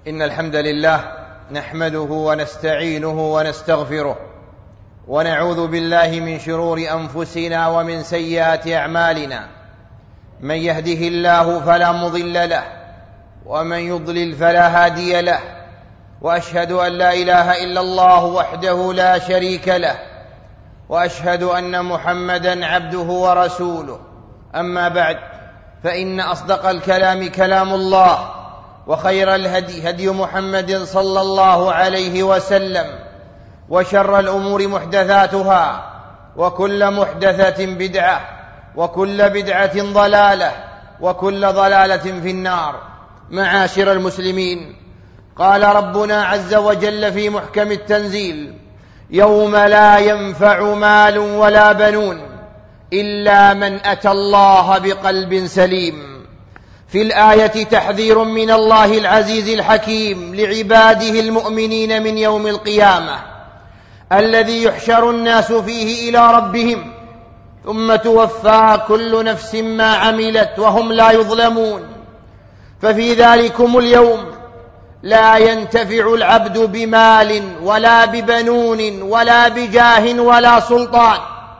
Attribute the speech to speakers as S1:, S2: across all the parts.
S1: إن الحمد لله نحمده ونستعينه ونستغفره ونعوذ بالله من شرور أنفسنا ومن سيئات أعمالنا. من يهده الله فلا مضل له ومن يضلل فلا هادي له، وأشهد أن لا إله إلا الله وحده لا شريك له، وأشهد أن محمدًا عبده ورسوله. أما بعد، فإن أصدق الكلام كلام الله، وخير الهدي هدي محمد صلى الله عليه وسلم، وشر الأمور محدثاتها، وكل محدثة بدعة، وكل بدعة ضلالة، وكل ضلالة في النار. معاشر المسلمين، قال ربنا عز وجل في محكم التنزيل: يوم لا ينفع مال ولا بنون إلا من أتى الله بقلب سليم. في الآية تحذير من الله العزيز الحكيم لعباده المؤمنين من يوم القيامة الذي يحشر الناس فيه إلى ربهم، ثم توفى كل نفس ما عملت وهم لا يظلمون. ففي ذلكم اليوم لا ينتفع العبد بمال ولا ببنون ولا بجاه ولا سلطان.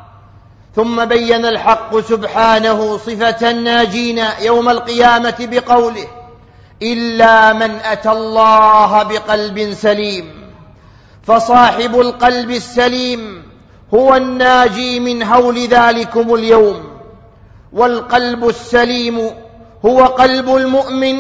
S1: ثم بين الحق سبحانه صفة الناجين يوم القيامة بقوله: إلا من أتى الله بقلب سليم. فصاحب القلب السليم هو الناجي من هول ذلكم اليوم. والقلب السليم هو قلب المؤمن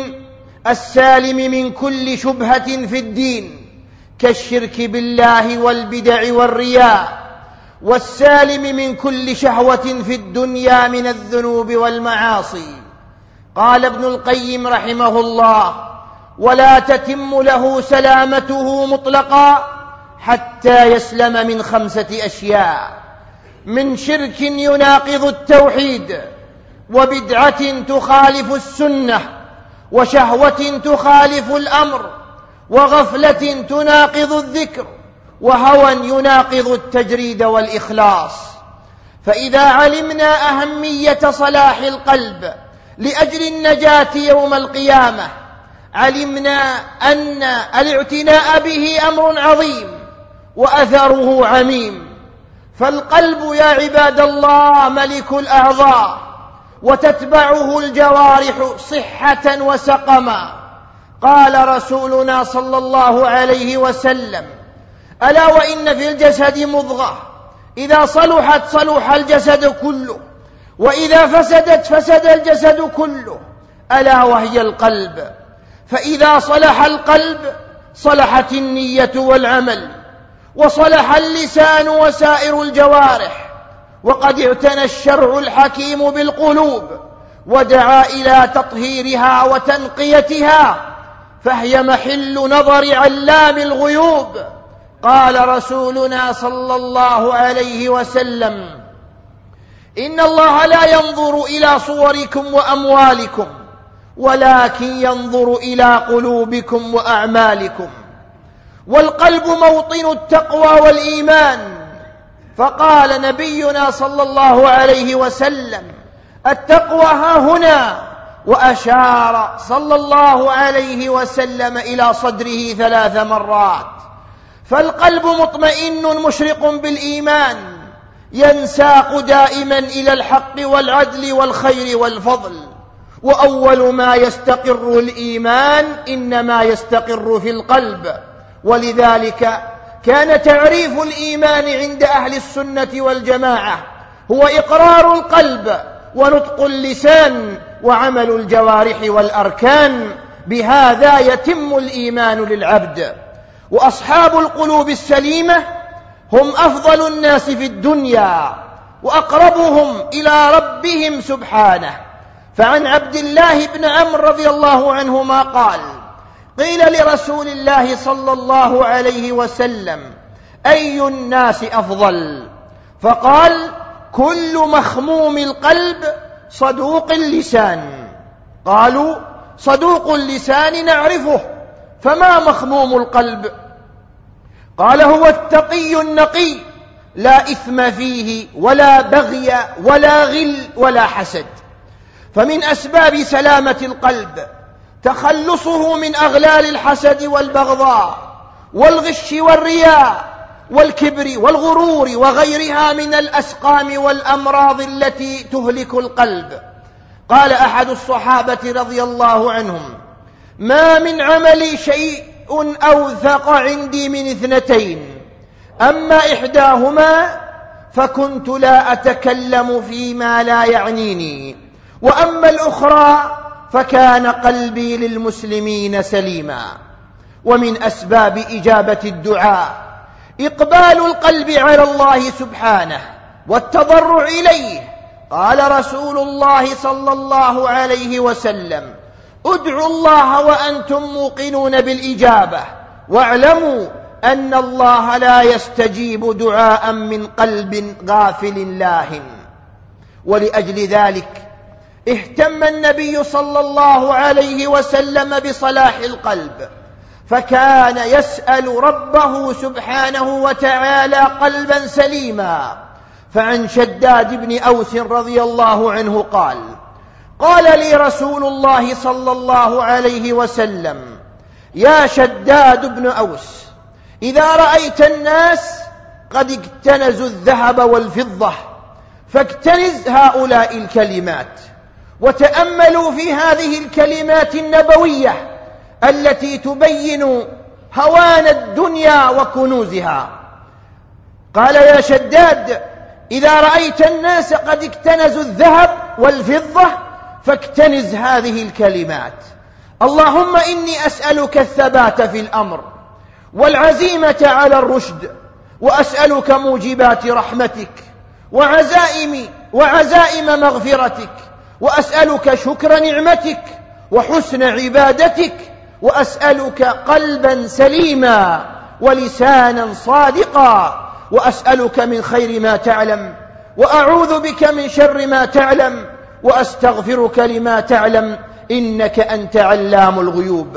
S1: السالم من كل شبهة في الدين كالشرك بالله والبدع والرياء، والسالم من كل شهوة في الدنيا من الذنوب والمعاصي. قال ابن القيم رحمه الله: ولا تتم له سلامته مطلقا حتى يسلم من 5 أشياء: من شرك يناقض التوحيد، وبدعة تخالف السنة، وشهوة تخالف الأمر، وغفلة تناقض الذكر، وهوى يناقض التجريد والإخلاص. فإذا علمنا أهمية صلاح القلب لأجل النجاة يوم القيامة، علمنا أن الاعتناء به أمر عظيم وأثره عميم. فالقلب يا عباد الله ملك الأعضاء، وتتبعه الجوارح صحة وسقما. قال رسولنا صلى الله عليه وسلم: ألا وإن في الجسد مضغة إذا صلحت صلح الجسد كله، وإذا فسدت فسد الجسد كله، ألا وهي القلب. فإذا صلح القلب صلحت النية والعمل، وصلح اللسان وسائر الجوارح. وقد اعتنى الشرع الحكيم بالقلوب ودعا إلى تطهيرها وتنقيتها، فهي محل نظر علام الغيوب. قال رسولنا صلى الله عليه وسلم: إن الله لا ينظر إلى صوركم وأموالكم، ولكن ينظر إلى قلوبكم وأعمالكم. والقلب موطن التقوى والإيمان. فقال نبينا صلى الله عليه وسلم: التقوى ها هنا، وأشار صلى الله عليه وسلم إلى صدره 3 مرات. فالقلب مطمئن مشرق بالإيمان، ينساق دائما إلى الحق والعدل والخير والفضل. وأول ما يستقر الإيمان إنما يستقر في القلب. ولذلك كان تعريف الإيمان عند أهل السنة والجماعة هو إقرار القلب ونطق اللسان وعمل الجوارح والأركان. بهذا يتم الإيمان للعبد. وأصحاب القلوب السليمة هم أفضل الناس في الدنيا وأقربهم إلى ربهم سبحانه. فعن عبد الله بن عمرو رضي الله عنهما قال: قيل لرسول الله صلى الله عليه وسلم: أي الناس أفضل؟ فقال: كل مخموم القلب صدوق اللسان. قالوا: صدوق اللسان نعرفه، فما مخموم القلب؟ قال: هو التقي النقي، لا إثم فيه ولا بغي ولا غل ولا حسد. فمن أسباب سلامة القلب تخلصه من أغلال الحسد والبغضاء والغش والرياء والكبر والغرور وغيرها من الأسقام والأمراض التي تهلك القلب. قال أحد الصحابة رضي الله عنهم: ما من عملي شيء أوثق عندي من 2، أما إحداهما فكنت لا أتكلم فيما لا يعنيني، وأما الأخرى فكان قلبي للمسلمين سليما. ومن أسباب إجابة الدعاء إقبال القلب على الله سبحانه والتضرع إليه. قال رسول الله صلى الله عليه وسلم: ادعوا الله وأنتم موقنون بالإجابة، واعلموا أن الله لا يستجيب دعاء من قلب غافل لاهٍ. ولأجل ذلك اهتم النبي صلى الله عليه وسلم بصلاح القلب، فكان يسأل ربه سبحانه وتعالى قلبا سليما. فعن شداد بن أوس رضي الله عنه قال لي رسول الله صلى الله عليه وسلم: يا شداد بن أوس، إذا رأيت الناس قد اكتنزوا الذهب والفضة فاكتنز هؤلاء الكلمات، وتأملوا في هذه الكلمات النبوية التي تبين هوان الدنيا وكنوزها. قال: يا شداد، إذا رأيت الناس قد اكتنزوا الذهب والفضة فاكتنز هذه الكلمات: اللهم إني أسألك الثبات في الأمر والعزيمة على الرشد، وأسألك موجبات رحمتك وعزائم مغفرتك، وأسألك شكر نعمتك وحسن عبادتك، وأسألك قلبا سليما ولسانا صادقا، وأسألك من خير ما تعلم، وأعوذ بك من شر ما تعلم، وأستغفرك لما تعلم، إنك أنت علام الغيوب.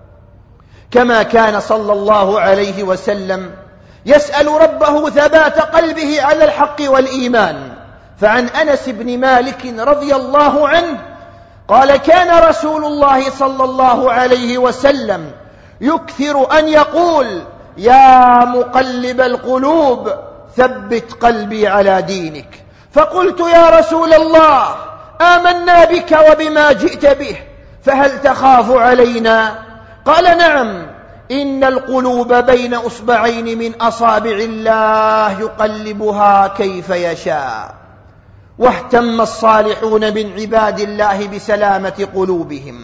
S1: كما كان صلى الله عليه وسلم يسأل ربه ثبات قلبه على الحق والإيمان. فعن أنس بن مالك رضي الله عنه قال: كان رسول الله صلى الله عليه وسلم يكثر أن يقول: يا مقلب القلوب ثبت قلبي على دينك. فقلت: يا رسول الله، آمنا بك وبما جئت به، فهل تخاف علينا؟ قال: نعم، إن القلوب بين أصبعين من أصابع الله يقلبها كيف يشاء. واهتم الصالحون من عباد الله بسلامة قلوبهم،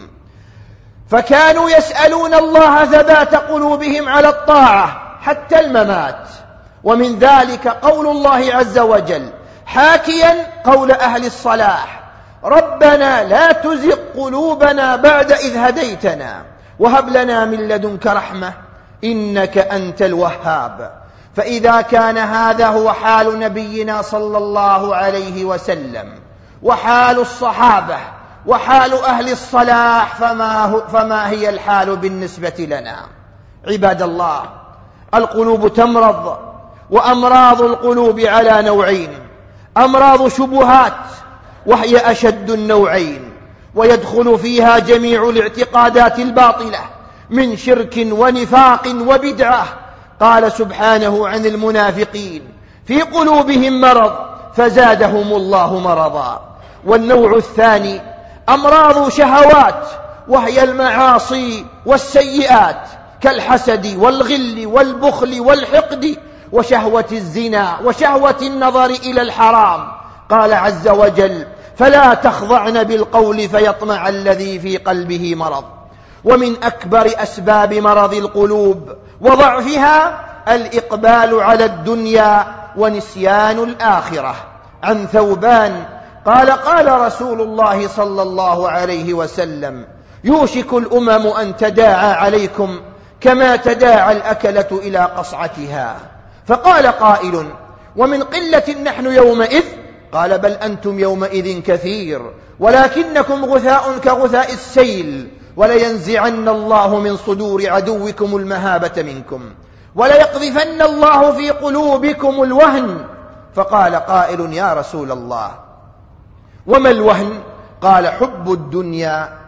S1: فكانوا يسألون الله ثبات قلوبهم على الطاعة حتى الممات. ومن ذلك قول الله عز وجل حاكيا قول أهل الصلاح: ربنا لا تزغ قلوبنا بعد إذ هديتنا وهب لنا من لدنك رحمة إنك أنت الوهاب. فإذا كان هذا هو حال نبينا صلى الله عليه وسلم وحال الصحابة وحال أهل الصلاح، فما هي الحال بالنسبة لنا؟ عباد الله، القلوب تمرض، وأمراض القلوب على نوعين: أمراض شبهات وهي أشد النوعين، ويدخل فيها جميع الاعتقادات الباطلة من شرك ونفاق وبدعة. قال سبحانه عن المنافقين: في قلوبهم مرض فزادهم الله مرضا. والنوع الثاني أمراض شهوات، وهي المعاصي والسيئات كالحسد والغل والبخل والحقد وشهوة الزنا وشهوة النظر إلى الحرام. قال عز وجل: فلا تخضعن بالقول فيطمع الذي في قلبه مرض. ومن أكبر أسباب مرض القلوب وضعفها الإقبال على الدنيا ونسيان الآخرة. عن ثوبان قال: قال رسول الله صلى الله عليه وسلم: يوشك الأمم أن تداعى عليكم كما تداعى الأكلة إلى قصعتها. فقال قائل: ومن قلة نحن يومئذ؟ قال: بل أنتم يومئذ كثير، ولكنكم غثاء كغثاء السيل، ولينزعن الله من صدور عدوكم المهابة منكم، وليقذفن الله في قلوبكم الوهن. فقال قائل: يا رسول الله، وما الوهن؟ قال: حب الدنيا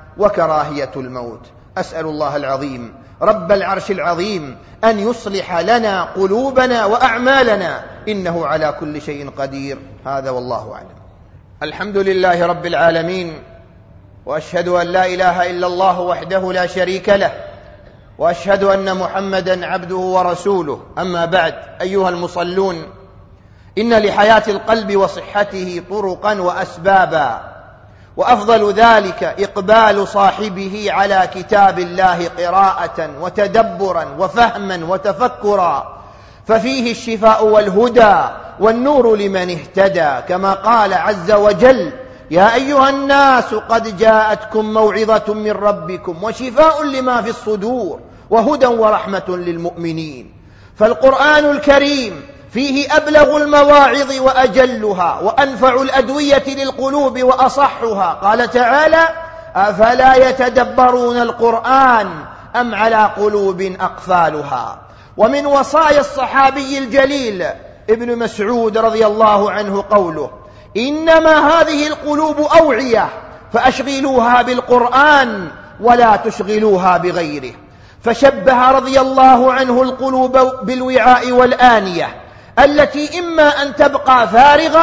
S1: وكراهية الموت. أسأل الله العظيم رب العرش العظيم أن يصلح لنا قلوبنا وأعمالنا، إنه على كل شيء قدير. هذا والله أعلم. الحمد لله رب العالمين، وأشهد أن لا إله إلا الله وحده لا شريك له، وأشهد أن محمدا عبده ورسوله. أما بعد، أيها المصلون، إن لحياة القلب وصحته طرقا وأسبابا، وأفضل ذلك إقبال صاحبه على كتاب الله قراءة وتدبرا وفهما وتفكرا، ففيه الشفاء والهدى والنور لمن اهتدى، كما قال عز وجل: يا أيها الناس قد جاءتكم موعظة من ربكم وشفاء لما في الصدور وهدى ورحمة للمؤمنين. فالقرآن الكريم فيه أبلغ المواعظ وأجلها وأنفع الأدوية للقلوب وأصحها. قال تعالى: أفلا يتدبرون القرآن أم على قلوب أقفالها. ومن وصايا الصحابي الجليل ابن مسعود رضي الله عنه قوله: إنما هذه القلوب أوعية فأشغلوها بالقرآن ولا تشغلوها بغيره. فشبه رضي الله عنه القلوب بالوعاء والآنية التي إما أن تبقى فارغة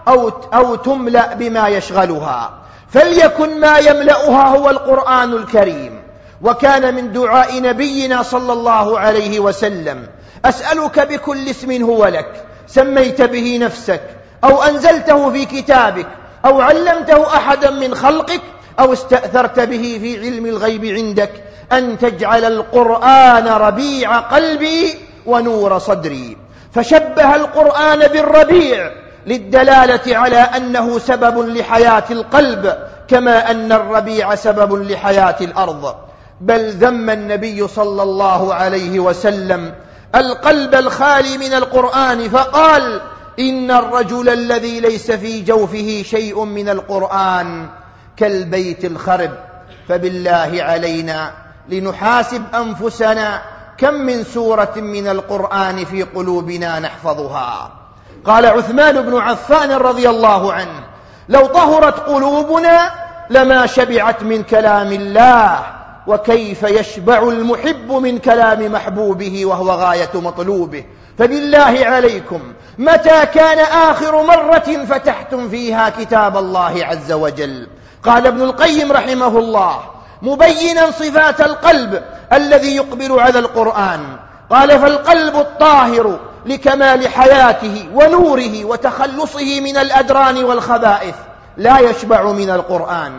S1: أو تملأ بما يشغلها، فليكن ما يملأها هو القرآن الكريم. وكان من دعاء نبينا صلى الله عليه وسلم: أسألك بكل اسم هو لك سميت به نفسك أو أنزلته في كتابك أو علمته أحدا من خلقك أو استأثرت به في علم الغيب عندك أن تجعل القرآن ربيع قلبي ونور صدري. فشبه القرآن بالربيع للدلالة على أنه سبب لحياة القلب، كما أن الربيع سبب لحياة الأرض. بل ذم النبي صلى الله عليه وسلم القلب الخالي من القرآن، فقال: إن الرجل الذي ليس في جوفه شيء من القرآن كالبيت الخرب. فبالله علينا لنحاسب أنفسنا، كم من سورة من القرآن في قلوبنا نحفظها؟ قال عثمان بن عفان رضي الله عنه: لو طهرت قلوبنا لما شبعت من كلام الله، وكيف يشبع المحب من كلام محبوبه وهو غاية مطلوبه. فبالله عليكم، متى كان آخر مرة فتحتم فيها كتاب الله عز وجل؟ قال ابن القيم رحمه الله مبينا صفات القلب الذي يقبل على القرآن، قال: فالقلب الطاهر لكمال حياته ونوره وتخلصه من الأدران والخبائث لا يشبع من القرآن،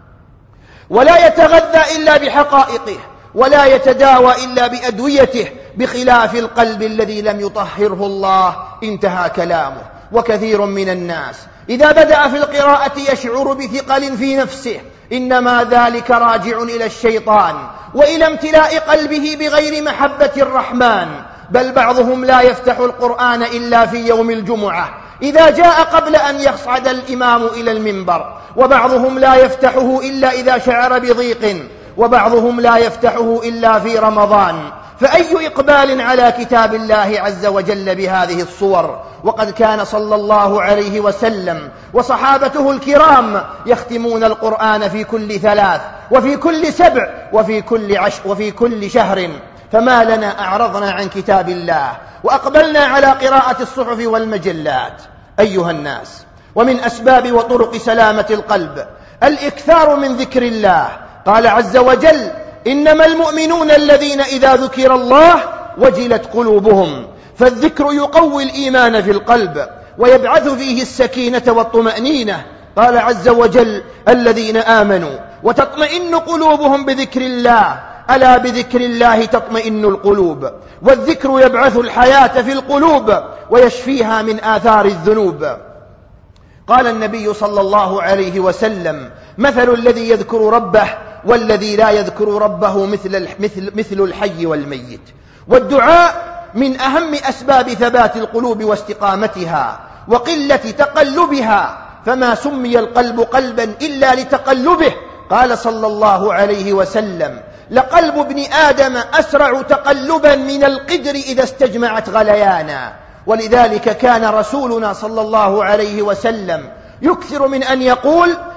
S1: ولا يتغذى إلا بحقائقه، ولا يتداوى إلا بأدويته، بخلاف القلب الذي لم يطهره الله. انتهى كلامه. وكثير من الناس إذا بدأ في القراءة يشعر بثقل في نفسه، إنما ذلك راجع إلى الشيطان وإلى امتلاء قلبه بغير محبة الرحمن. بل بعضهم لا يفتح القرآن إلا في يوم الجمعة إذا جاء قبل أن يصعد الإمام إلى المنبر، وبعضهم لا يفتحه إلا إذا شعر بضيق، وبعضهم لا يفتحه إلا في رمضان. فأي إقبال على كتاب الله عز وجل بهذه الصور؟ وقد كان صلى الله عليه وسلم وصحابته الكرام يختمون القرآن في كل 3 وفي كل 7 وفي كل شهر. فما لنا أعرضنا عن كتاب الله وأقبلنا على قراءة الصحف والمجلات؟ أيها الناس، ومن أسباب وطرق سلامة القلب الإكثار من ذكر الله. قال عز وجل: إنما المؤمنون الذين إذا ذكر الله وجلت قلوبهم. فالذكر يقوي الإيمان في القلب ويبعث فيه السكينة والطمأنينة. قال عز وجل: الذين آمنوا وتطمئن قلوبهم بذكر الله، ألا بذكر الله تطمئن القلوب. والذكر يبعث الحياة في القلوب ويشفيها من آثار الذنوب. قال النبي صلى الله عليه وسلم: مثل الذي يذكر ربه والذي لا يذكر ربه مثل الحي والميت. والدعاء من أهم أسباب ثبات القلوب واستقامتها وقلة تقلبها، فما سمي القلب قلبا إلا لتقلبه. قال صلى الله عليه وسلم: لقلب ابن آدم أسرع تقلبا من القدر إذا استجمعت غليانا. ولذلك كان رسولنا صلى الله عليه وسلم يكثر من أن يقول: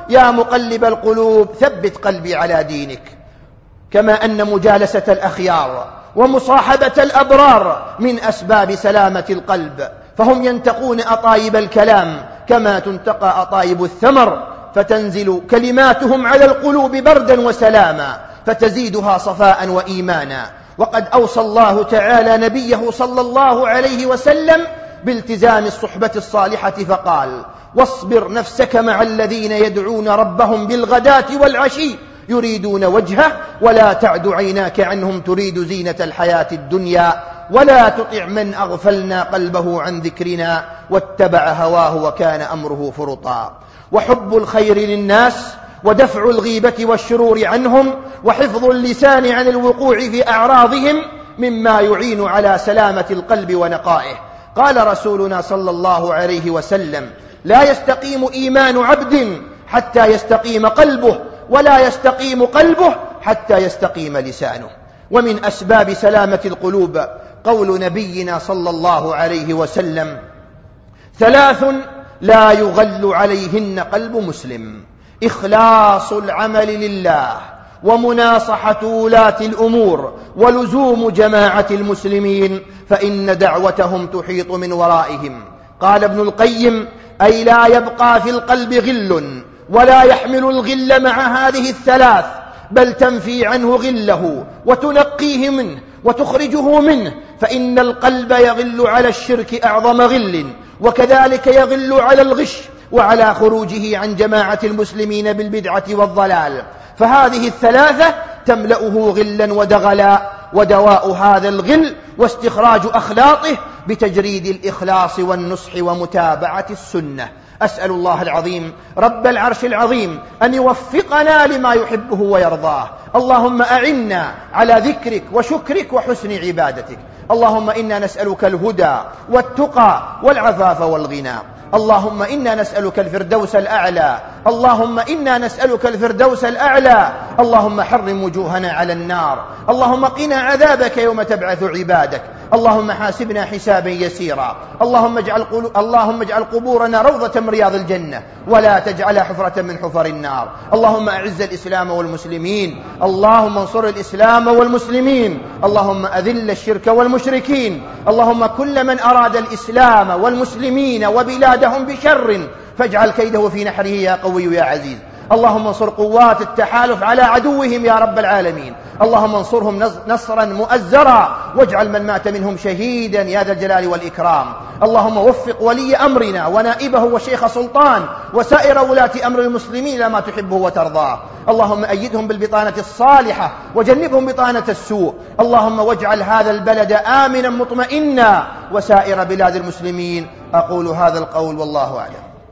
S1: يا مقلب القلوب ثبت قلبي على دينك. كما أن مجالسة الأخيار ومصاحبة الأبرار من أسباب سلامة القلب، فهم ينتقون أطايب الكلام كما تنتقى أطايب الثمر، فتنزل كلماتهم على القلوب بردا وسلاما، فتزيدها صفاء وإيمانا. وقد أوصى الله تعالى نبيه صلى الله عليه وسلم بالتزام الصحبة الصالحة فقال: واصبر نفسك مع الذين يدعون ربهم بالغداة والعشي يريدون وجهه ولا تعد عيناك عنهم تريد زينة الحياة الدنيا ولا تطع من أغفلنا قلبه عن ذكرنا واتبع هواه وكان أمره فرطا. وحب الخير للناس ودفع الغيبة والشرور عنهم وحفظ اللسان عن الوقوع في أعراضهم مما يعين على سلامة القلب ونقائه. قال رسولنا صلى الله عليه وسلم: لا يستقيم إيمان عبد حتى يستقيم قلبه، ولا يستقيم قلبه حتى يستقيم لسانه. ومن أسباب سلامة القلوب قول نبينا صلى الله عليه وسلم: 3 لا يغل عليهن قلب مسلم: إخلاص العمل لله، ومناصحة ولاة الأمور، ولزوم جماعة المسلمين، فإن دعوتهم تحيط من ورائهم. قال ابن القيم: أي لا يبقى في القلب غل، ولا يحمل الغل مع هذه ال3، بل تنفي عنه غله وتنقيه منه وتخرجه منه، فإن القلب يغل على الشرك أعظم غل، وكذلك يغل على الغش وعلى خروجه عن جماعة المسلمين بالبدعة والضلال. فهذه ال3 تملأه غلا ودغلا، ودواء هذا الغل واستخراج أخلاطه بتجريد الإخلاص والنصح ومتابعة السنة. أسأل الله العظيم رب العرش العظيم أن يوفقنا لما يحبه ويرضاه. اللهم أعنا على ذكرك وشكرك وحسن عبادتك. اللهم إنا نسألك الهدى والتقى والعفاف والغنى. اللهم إنا نسألك الفردوس الأعلى. اللهم إنا نسألك الفردوس الأعلى. اللهم حرم وجوهنا على النار. اللهم قنا عذابك يوم تبعث عبادك. اللهم حاسبنا حسابا يسيرا. اللهم اجعل قبورنا روضة من رياض الجنة، ولا تجعلها حفرة من حفر النار. اللهم أعز الإسلام والمسلمين. اللهم انصر الإسلام والمسلمين. اللهم أذل الشرك والمشركين. اللهم كل من أراد الإسلام والمسلمين وبلادهم بشر فاجعل كيده في نحره يا قوي يا عزيز. اللهم انصر قوات التحالف على عدوهم يا رب العالمين. اللهم انصرهم نصرا مؤزرا، واجعل من مات منهم شهيدا يا ذا الجلال والإكرام. اللهم وفق ولي أمرنا ونائبه وشيخ سلطان وسائر ولاة أمر المسلمين لما تحبه وترضاه. اللهم أيدهم بالبطانة الصالحة وجنبهم بطانة السوء. اللهم واجعل هذا البلد آمنا مطمئنا وسائر بلاد المسلمين. أقول هذا القول والله أعلم.